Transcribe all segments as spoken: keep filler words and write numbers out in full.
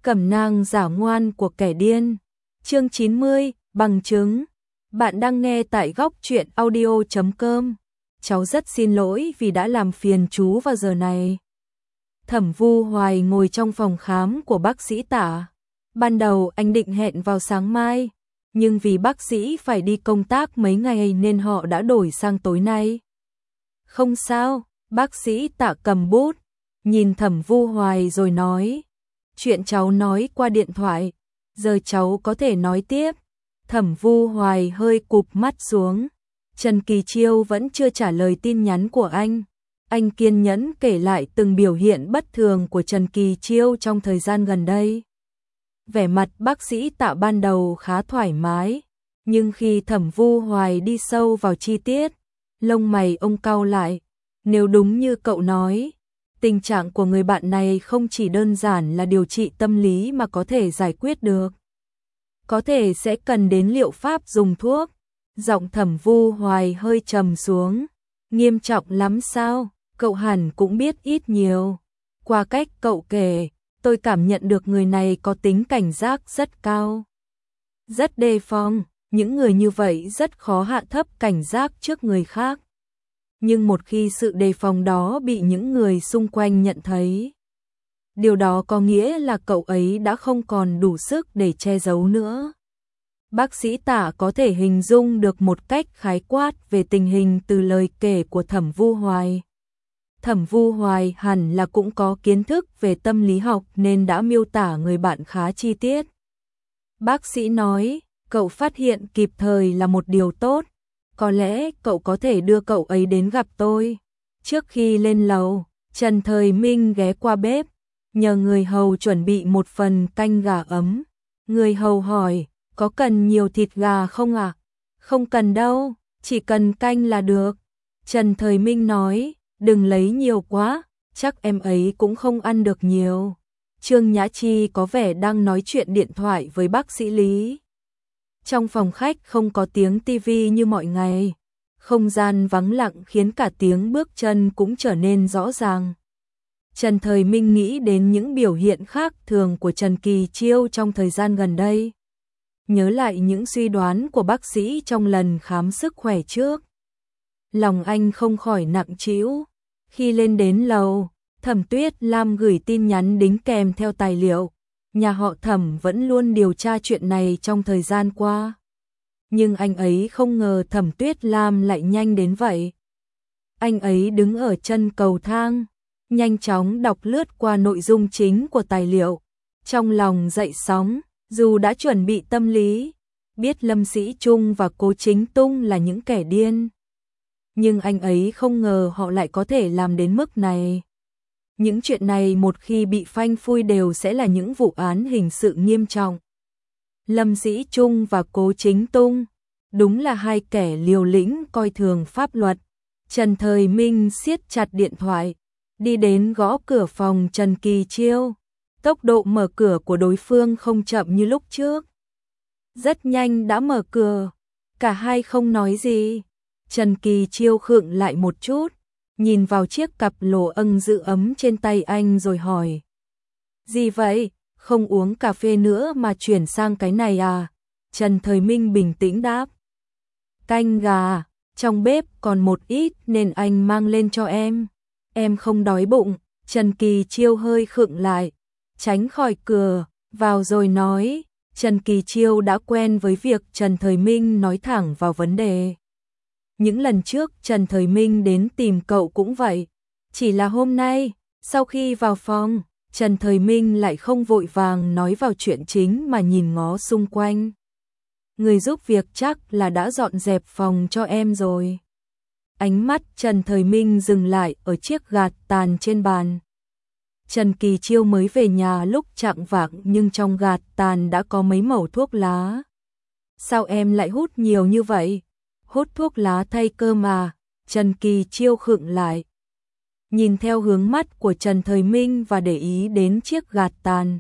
Cẩm nang giả ngoan của kẻ điên. Chương chín mươi, bằng chứng. Bạn đang nghe tại góc truyện audio chấm com. Cháu rất xin lỗi vì đã làm phiền chú vào giờ này. Thẩm Vu Hoài ngồi trong phòng khám của bác sĩ Tả. Ban đầu anh định hẹn vào sáng mai, nhưng vì bác sĩ phải đi công tác mấy ngày nên họ đã đổi sang tối nay. Không sao, bác sĩ Tả cầm bút, nhìn Thẩm Vu Hoài rồi nói. Chuyện cháu nói qua điện thoại, giờ cháu có thể nói tiếp. Thẩm Vu Hoài hơi cụp mắt xuống. Trần Kỳ Chiêu vẫn chưa trả lời tin nhắn của anh. Anh kiên nhẫn kể lại từng biểu hiện bất thường của Trần Kỳ Chiêu trong thời gian gần đây. Vẻ mặt bác sĩ Tạ ban đầu khá thoải mái, nhưng khi Thẩm Vu Hoài đi sâu vào chi tiết, lông mày ông cau lại. Nếu đúng như cậu nói, tình trạng của người bạn này không chỉ đơn giản là điều trị tâm lý mà có thể giải quyết được. Có thể sẽ cần đến liệu pháp dùng thuốc. Giọng Thẩm Vu Hoài hơi trầm xuống. Nghiêm trọng lắm sao? Cậu hẳn cũng biết ít nhiều. Qua cách cậu kể, tôi cảm nhận được người này có tính cảnh giác rất cao. Rất đề phòng, những người như vậy rất khó hạ thấp cảnh giác trước người khác. Nhưng một khi sự đề phòng đó bị những người xung quanh nhận thấy, điều đó có nghĩa là cậu ấy đã không còn đủ sức để che giấu nữa. Bác sĩ Tả có thể hình dung được một cách khái quát về tình hình từ lời kể của Thẩm Vu Hoài. Thẩm Vu Hoài hẳn là cũng có kiến thức về tâm lý học nên đã miêu tả người bạn khá chi tiết. Bác sĩ nói, cậu phát hiện kịp thời là một điều tốt. Có lẽ cậu có thể đưa cậu ấy đến gặp tôi. Trước khi lên lầu, Trần Thời Minh ghé qua bếp, nhờ người hầu chuẩn bị một phần canh gà ấm. Người hầu hỏi, có cần nhiều thịt gà không ạ? À? Không cần đâu, chỉ cần canh là được. Trần Thời Minh nói, đừng lấy nhiều quá, chắc em ấy cũng không ăn được nhiều. Trương Nhã Chi có vẻ đang nói chuyện điện thoại với bác sĩ Lý. Trong phòng khách không có tiếng tivi như mọi ngày. Không gian vắng lặng khiến cả tiếng bước chân cũng trở nên rõ ràng. Trần Thời Minh nghĩ đến những biểu hiện khác thường của Trần Kỳ Chiêu trong thời gian gần đây. Nhớ lại những suy đoán của bác sĩ trong lần khám sức khỏe trước. Lòng anh không khỏi nặng trĩu. Khi lên đến lầu, Thẩm Tuyết Lam gửi tin nhắn đính kèm theo tài liệu. Nhà họ Thẩm vẫn luôn điều tra chuyện này trong thời gian qua. Nhưng anh ấy không ngờ Thẩm Tuyết Lam lại nhanh đến vậy. Anh ấy đứng ở chân cầu thang, nhanh chóng đọc lướt qua nội dung chính của tài liệu. Trong lòng dậy sóng, dù đã chuẩn bị tâm lý, biết Lâm Sĩ Trung và Cố Chính Tung là những kẻ điên. Nhưng anh ấy không ngờ họ lại có thể làm đến mức này. Những chuyện này một khi bị phanh phui đều sẽ là những vụ án hình sự nghiêm trọng. Lâm Sĩ Trung và Cố Chính Tung, đúng là hai kẻ liều lĩnh coi thường pháp luật. Trần Thời Minh siết chặt điện thoại, đi đến gõ cửa phòng Trần Kỳ Chiêu. Tốc độ mở cửa của đối phương không chậm như lúc trước. Rất nhanh đã mở cửa, cả hai không nói gì. Trần Kỳ Chiêu khựng lại một chút, nhìn vào chiếc cặp lồ âng giữ ấm trên tay anh rồi hỏi. Gì vậy, không uống cà phê nữa mà chuyển sang cái này à? Trần Thời Minh bình tĩnh đáp. Canh gà, trong bếp còn một ít nên anh mang lên cho em. Em không đói bụng. Trần Kỳ Chiêu hơi khựng lại, tránh khỏi cửa, vào rồi nói. Trần Kỳ Chiêu đã quen với việc Trần Thời Minh nói thẳng vào vấn đề. Những lần trước Trần Thời Minh đến tìm cậu cũng vậy. Chỉ là hôm nay, sau khi vào phòng, Trần Thời Minh lại không vội vàng nói vào chuyện chính mà nhìn ngó xung quanh. Người giúp việc chắc là đã dọn dẹp phòng cho em rồi. Ánh mắt Trần Thời Minh dừng lại ở chiếc gạt tàn trên bàn. Trần Kỳ Chiêu mới về nhà lúc chạng vạng nhưng trong gạt tàn đã có mấy mẩu thuốc lá. Sao em lại hút nhiều như vậy? Hút thuốc lá thay cơm à? Trần Kỳ Chiêu khựng lại, nhìn theo hướng mắt của Trần Thời Minh và để ý đến chiếc gạt tàn.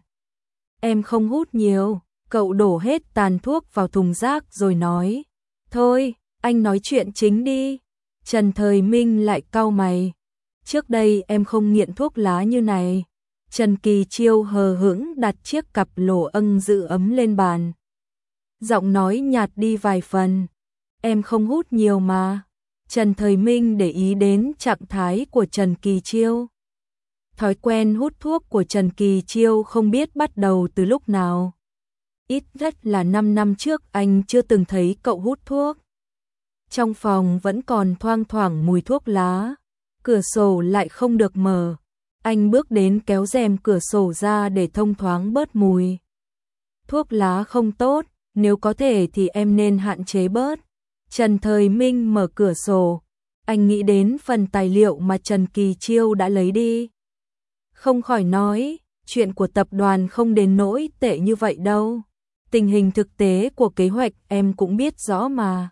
Em không hút nhiều. Cậu đổ hết tàn thuốc vào thùng rác rồi nói. Thôi, anh nói chuyện chính đi. Trần Thời Minh lại cau mày. Trước đây em không nghiện thuốc lá như này. Trần Kỳ Chiêu hờ hững đặt chiếc cặp lỗ âng giữ ấm lên bàn. Giọng nói nhạt đi vài phần. Em không hút nhiều mà. Trần Thời Minh để ý đến trạng thái của Trần Kỳ Chiêu. Thói quen hút thuốc của Trần Kỳ Chiêu không biết bắt đầu từ lúc nào. Ít nhất là năm năm trước anh chưa từng thấy cậu hút thuốc. Trong phòng vẫn còn thoang thoảng mùi thuốc lá. Cửa sổ lại không được mở. Anh bước đến kéo rèm cửa sổ ra để thông thoáng bớt mùi. Thuốc lá không tốt, nếu có thể thì em nên hạn chế bớt. Trần Thời Minh mở cửa sổ. Anh nghĩ đến phần tài liệu mà Trần Kỳ Chiêu đã lấy đi. Không khỏi nói, chuyện của tập đoàn không đến nỗi tệ như vậy đâu. Tình hình thực tế của kế hoạch em cũng biết rõ mà.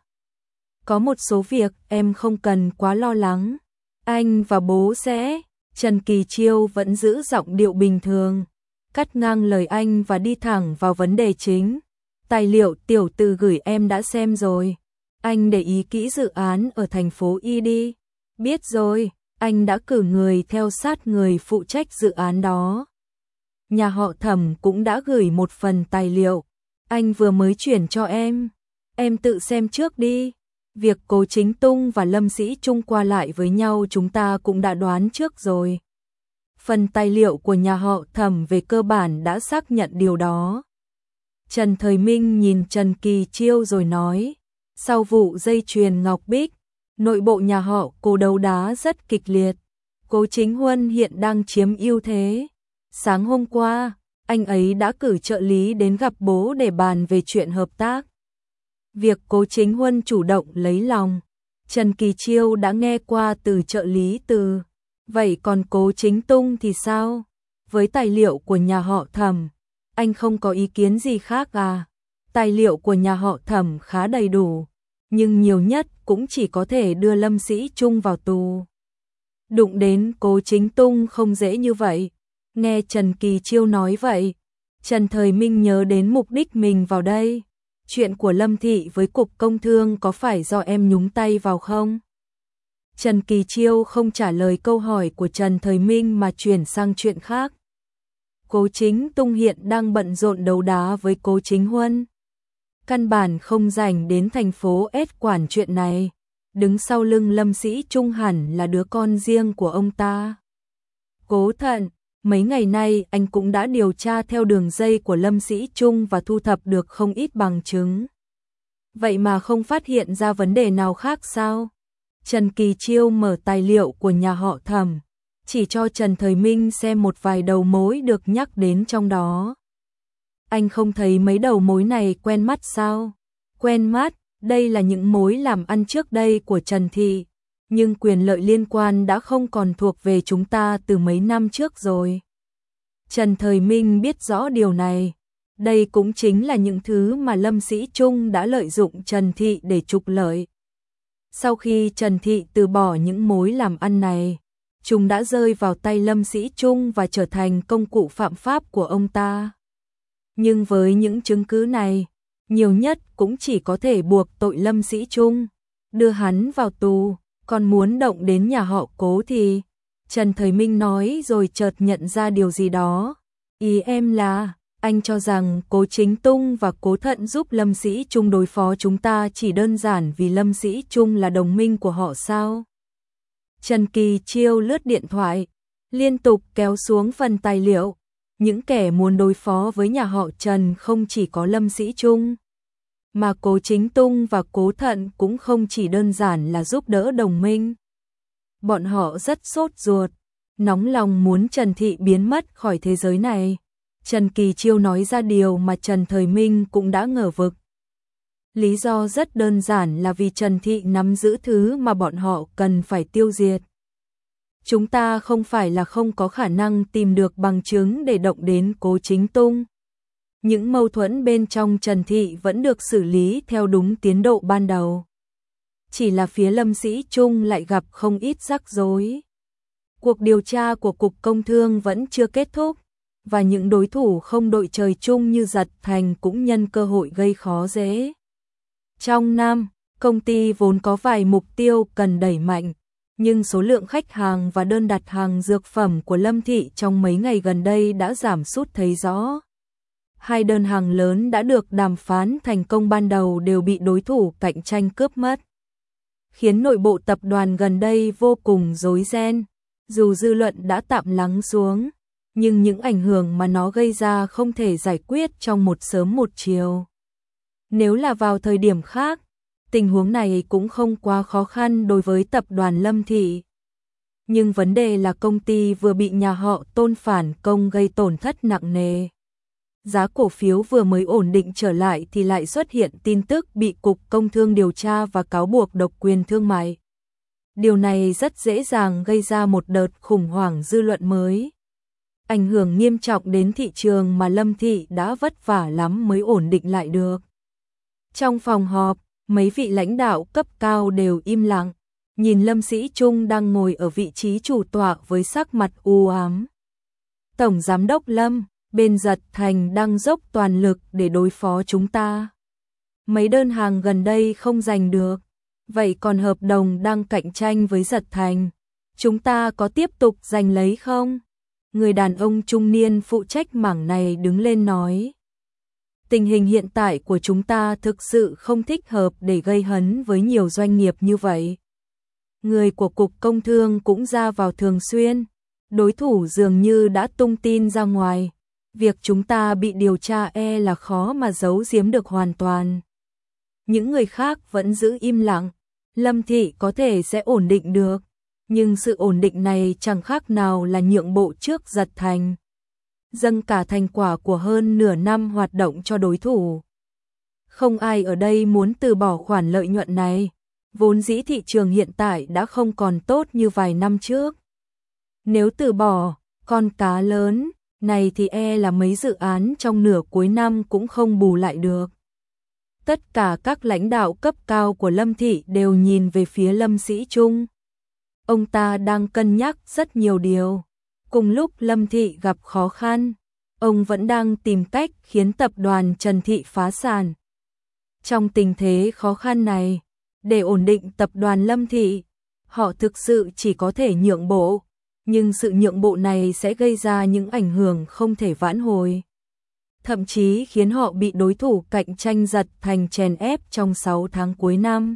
Có một số việc em không cần quá lo lắng. Anh và bố sẽ... Trần Kỳ Chiêu vẫn giữ giọng điệu bình thường, cắt ngang lời anh và đi thẳng vào vấn đề chính. Tài liệu tiểu tử gửi em đã xem rồi. Anh để ý kỹ dự án ở thành phố Y đi. Biết rồi, anh đã cử người theo sát người phụ trách dự án đó. Nhà họ Thẩm cũng đã gửi một phần tài liệu. Anh vừa mới chuyển cho em. Em tự xem trước đi. Việc Cố Chính Tung và Lâm Sĩ Trung qua lại với nhau chúng ta cũng đã đoán trước rồi. Phần tài liệu của nhà họ Thẩm về cơ bản đã xác nhận điều đó. Trần Thời Minh nhìn Trần Kỳ Chiêu rồi nói, sau vụ dây chuyền Ngọc Bích, nội bộ nhà họ Cố đấu đá rất kịch liệt. Cố Chính Huân hiện đang chiếm ưu thế. Sáng hôm qua, anh ấy đã cử trợ lý đến gặp bố để bàn về chuyện hợp tác. Việc Cố Chính Huân chủ động lấy lòng, Trần Kỳ Chiêu đã nghe qua từ trợ lý từ. Vậy còn Cố Chính Tung thì sao? Với tài liệu của nhà họ Thẩm, anh không có ý kiến gì khác à? Tài liệu của nhà họ Thẩm khá đầy đủ, nhưng nhiều nhất cũng chỉ có thể đưa Lâm Sĩ Trung vào tù. Đụng đến Cố Chính Tung không dễ như vậy. Nghe Trần Kỳ Chiêu nói vậy, Trần Thời Minh nhớ đến mục đích mình vào đây. Chuyện của Lâm Thị với Cục Công Thương có phải do em nhúng tay vào không? Trần Kỳ Chiêu không trả lời câu hỏi của Trần Thời Minh mà chuyển sang chuyện khác. Cố Chính Tung hiện đang bận rộn đấu đá với Cố Chính Huân. Căn bản không rảnh đến thành phố S quản chuyện này. Đứng sau lưng Lâm Sĩ Trung hẳn là đứa con riêng của ông ta. Cố Thận, mấy ngày nay anh cũng đã điều tra theo đường dây của Lâm Sĩ Trung và thu thập được không ít bằng chứng. Vậy mà không phát hiện ra vấn đề nào khác sao? Trần Kỳ Chiêu mở tài liệu của nhà họ Thẩm, chỉ cho Trần Thời Minh xem một vài đầu mối được nhắc đến trong đó. Anh không thấy mấy đầu mối này quen mắt sao? Quen mắt, đây là những mối làm ăn trước đây của Trần Thị, nhưng quyền lợi liên quan đã không còn thuộc về chúng ta từ mấy năm trước rồi. Trần Thời Minh biết rõ điều này. Đây cũng chính là những thứ mà Lâm Sĩ Trung đã lợi dụng Trần Thị để trục lợi. Sau khi Trần Thị từ bỏ những mối làm ăn này, chúng đã rơi vào tay Lâm Sĩ Trung và trở thành công cụ phạm pháp của ông ta. Nhưng với những chứng cứ này, nhiều nhất cũng chỉ có thể buộc tội Lâm Sĩ Trung, đưa hắn vào tù. Còn muốn động đến nhà họ Cố thì... Trần Thời Minh nói rồi chợt nhận ra điều gì đó. Ý em là, anh cho rằng Cố Chính Tung và Cố Thận giúp Lâm Sĩ Trung đối phó chúng ta chỉ đơn giản vì Lâm Sĩ Trung là đồng minh của họ sao? Trần Kỳ Chiêu lướt điện thoại, liên tục kéo xuống phần tài liệu. Những kẻ muốn đối phó với nhà họ Trần không chỉ có Lâm Sĩ Trung, mà Cố Chính Tung và Cố Thận cũng không chỉ đơn giản là giúp đỡ đồng minh. Bọn họ rất sốt ruột, nóng lòng muốn Trần Thị biến mất khỏi thế giới này. Trần Kỳ Chiêu nói ra điều mà Trần Thời Minh cũng đã ngờ vực. Lý do rất đơn giản là vì Trần Thị nắm giữ thứ mà bọn họ cần phải tiêu diệt. Chúng ta không phải là không có khả năng tìm được bằng chứng để động đến Cố Chính Tung. Những mâu thuẫn bên trong Trần Thị vẫn được xử lý theo đúng tiến độ ban đầu. Chỉ là phía Lâm Sĩ Trung lại gặp không ít rắc rối. Cuộc điều tra của Cục Công Thương vẫn chưa kết thúc, và những đối thủ không đội trời chung như Giật Thành cũng nhân cơ hội gây khó dễ. Trong năm, công ty vốn có vài mục tiêu cần đẩy mạnh, nhưng số lượng khách hàng và đơn đặt hàng dược phẩm của Lâm Thị trong mấy ngày gần đây đã giảm sút thấy rõ. Hai đơn hàng lớn đã được đàm phán thành công ban đầu đều bị đối thủ cạnh tranh cướp mất, khiến nội bộ tập đoàn gần đây vô cùng rối ren. Dù dư luận đã tạm lắng xuống, nhưng những ảnh hưởng mà nó gây ra không thể giải quyết trong một sớm một chiều. Nếu là vào thời điểm khác, tình huống này cũng không quá khó khăn đối với tập đoàn Lâm Thị. Nhưng vấn đề là công ty vừa bị nhà họ Tôn phản công gây tổn thất nặng nề. Giá cổ phiếu vừa mới ổn định trở lại thì lại xuất hiện tin tức bị Cục Công Thương điều tra và cáo buộc độc quyền thương mại. Điều này rất dễ dàng gây ra một đợt khủng hoảng dư luận mới, ảnh hưởng nghiêm trọng đến thị trường mà Lâm Thị đã vất vả lắm mới ổn định lại được. Trong phòng họp, mấy vị lãnh đạo cấp cao đều im lặng, nhìn Lâm Sĩ Trung đang ngồi ở vị trí chủ tọa với sắc mặt u ám. Tổng Giám đốc Lâm, bên Giật Thành đang dốc toàn lực để đối phó chúng ta. Mấy đơn hàng gần đây không giành được, vậy còn hợp đồng đang cạnh tranh với Giật Thành, chúng ta có tiếp tục giành lấy không? Người đàn ông trung niên phụ trách mảng này đứng lên nói. Tình hình hiện tại của chúng ta thực sự không thích hợp để gây hấn với nhiều doanh nghiệp như vậy. Người của Cục Công Thương cũng ra vào thường xuyên, đối thủ dường như đã tung tin ra ngoài. Việc chúng ta bị điều tra e là khó mà giấu giếm được hoàn toàn. Những người khác vẫn giữ im lặng, Lâm Thị có thể sẽ ổn định được, nhưng sự ổn định này chẳng khác nào là nhượng bộ trước Giật Thành, dâng cả thành quả của hơn nửa năm hoạt động cho đối thủ. Không ai ở đây muốn từ bỏ khoản lợi nhuận này, vốn dĩ thị trường hiện tại đã không còn tốt như vài năm trước. Nếu từ bỏ, con cá lớn này thì e là mấy dự án trong nửa cuối năm cũng không bù lại được. Tất cả các lãnh đạo cấp cao của Lâm Thị đều nhìn về phía Lâm Sĩ Trung. Ông ta đang cân nhắc rất nhiều điều. Cùng lúc Lâm Thị gặp khó khăn, ông vẫn đang tìm cách khiến tập đoàn Trần Thị phá sản. Trong tình thế khó khăn này, để ổn định tập đoàn Lâm Thị, họ thực sự chỉ có thể nhượng bộ, nhưng sự nhượng bộ này sẽ gây ra những ảnh hưởng không thể vãn hồi, thậm chí khiến họ bị đối thủ cạnh tranh Giật Thành chèn ép trong sáu tháng cuối năm.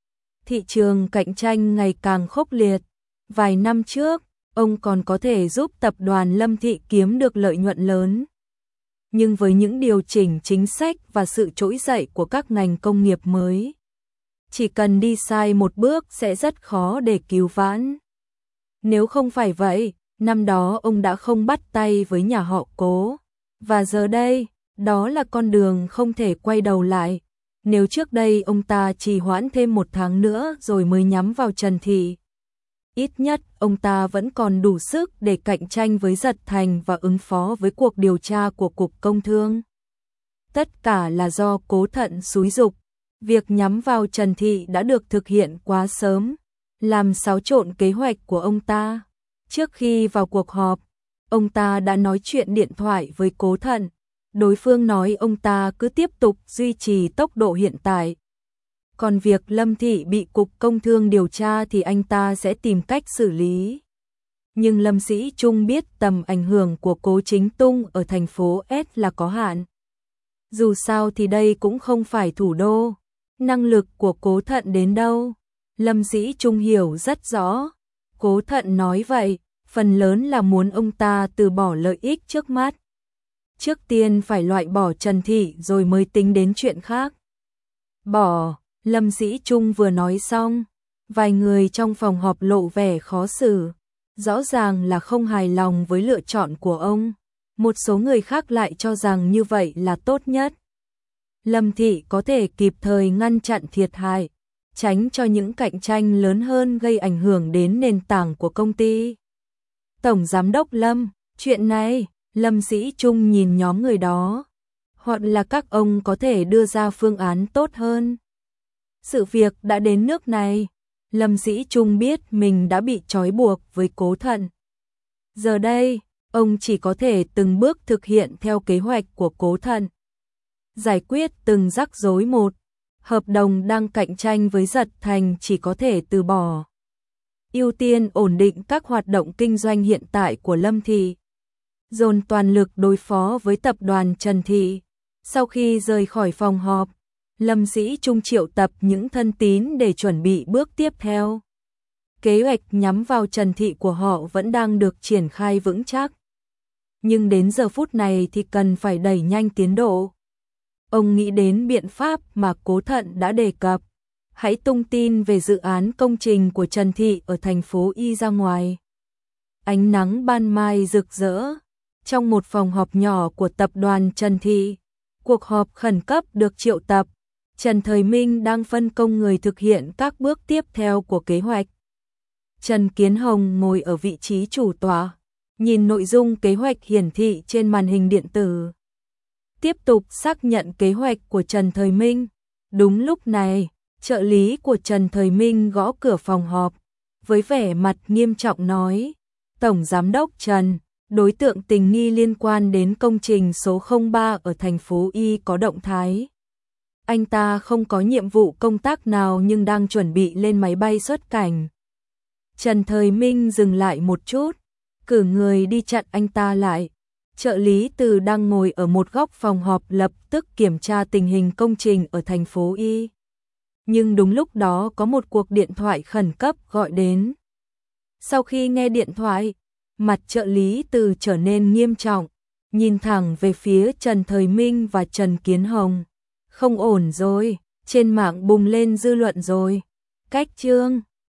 Thị trường cạnh tranh ngày càng khốc liệt. Vài năm trước, ông còn có thể giúp tập đoàn Lâm Thị kiếm được lợi nhuận lớn. Nhưng với những điều chỉnh chính sách và sự trỗi dậy của các ngành công nghiệp mới, chỉ cần đi sai một bước sẽ rất khó để cứu vãn. Nếu không phải vậy, năm đó ông đã không bắt tay với nhà họ Cố. Và giờ đây, đó là con đường không thể quay đầu lại. Nếu trước đây ông ta trì hoãn thêm một tháng nữa rồi mới nhắm vào Trần Thị, ít nhất ông ta vẫn còn đủ sức để cạnh tranh với Giật Thành và ứng phó với cuộc điều tra của Cục Công Thương. Tất cả là do Cố Thận xúi giục. Việc nhắm vào Trần Thị đã được thực hiện quá sớm, làm xáo trộn kế hoạch của ông ta. Trước khi vào cuộc họp, ông ta đã nói chuyện điện thoại với Cố Thận. Đối phương nói ông ta cứ tiếp tục duy trì tốc độ hiện tại. Còn việc Lâm Thị bị Cục Công Thương điều tra thì anh ta sẽ tìm cách xử lý. Nhưng Lâm Sĩ Trung biết tầm ảnh hưởng của Cố Chính Tung ở thành phố S là có hạn. Dù sao thì đây cũng không phải thủ đô. Năng lực của Cố Thận đến đâu, Lâm Sĩ Trung hiểu rất rõ. Cố Thận nói vậy, phần lớn là muốn ông ta từ bỏ lợi ích trước mắt. Trước tiên phải loại bỏ Trần Thị rồi mới tính đến chuyện khác. Bỏ, Lâm Sĩ Trung vừa nói xong, vài người trong phòng họp lộ vẻ khó xử, rõ ràng là không hài lòng với lựa chọn của ông. Một số người khác lại cho rằng như vậy là tốt nhất. Lâm Thị có thể kịp thời ngăn chặn thiệt hại, tránh cho những cạnh tranh lớn hơn gây ảnh hưởng đến nền tảng của công ty. Tổng Giám đốc Lâm, chuyện này, Lâm Sĩ Trung nhìn nhóm người đó, hoặc là các ông có thể đưa ra phương án tốt hơn. Sự việc đã đến nước này, Lâm Sĩ Trung biết mình đã bị trói buộc với Cố Thận. Giờ đây, ông chỉ có thể từng bước thực hiện theo kế hoạch của Cố Thận. Giải quyết từng rắc rối một, hợp đồng đang cạnh tranh với Giật Thành chỉ có thể từ bỏ. ưu tiên ổn định các hoạt động kinh doanh hiện tại của Lâm Thị, dồn toàn lực đối phó với tập đoàn Trần Thị. Sau khi rời khỏi phòng họp, Lâm Dĩ Trung triệu tập những thân tín để chuẩn bị bước tiếp theo. Kế hoạch nhắm vào Trần Thị của họ vẫn đang được triển khai vững chắc. Nhưng đến giờ phút này thì cần phải đẩy nhanh tiến độ. Ông nghĩ đến biện pháp mà Cố Thận đã đề cập. Hãy tung tin về dự án công trình của Trần Thị ở thành phố Y ra ngoài. Ánh nắng ban mai rực rỡ. Trong một phòng họp nhỏ của tập đoàn Trần Thị, cuộc họp khẩn cấp được triệu tập. Trần Thời Minh đang phân công người thực hiện các bước tiếp theo của kế hoạch. Trần Kiến Hồng ngồi ở vị trí chủ tọa, nhìn nội dung kế hoạch hiển thị trên màn hình điện tử. Tiếp tục xác nhận kế hoạch của Trần Thời Minh. Đúng lúc này, trợ lý của Trần Thời Minh gõ cửa phòng họp, với vẻ mặt nghiêm trọng nói: Tổng Giám đốc Trần, đối tượng tình nghi liên quan đến công trình số không ba ở thành phố Y có động thái. Anh ta không có nhiệm vụ công tác nào nhưng đang chuẩn bị lên máy bay xuất cảnh. Trần Thời Minh dừng lại một chút, cử người đi chặn anh ta lại. Trợ lý Từ đang ngồi ở một góc phòng họp lập tức kiểm tra tình hình công trình ở thành phố Y. Nhưng đúng lúc đó có một cuộc điện thoại khẩn cấp gọi đến. Sau khi nghe điện thoại, mặt trợ lý Từ trở nên nghiêm trọng, nhìn thẳng về phía Trần Thời Minh và Trần Kiến Hồng. Không ổn rồi, trên mạng bùng lên dư luận rồi. Cách chương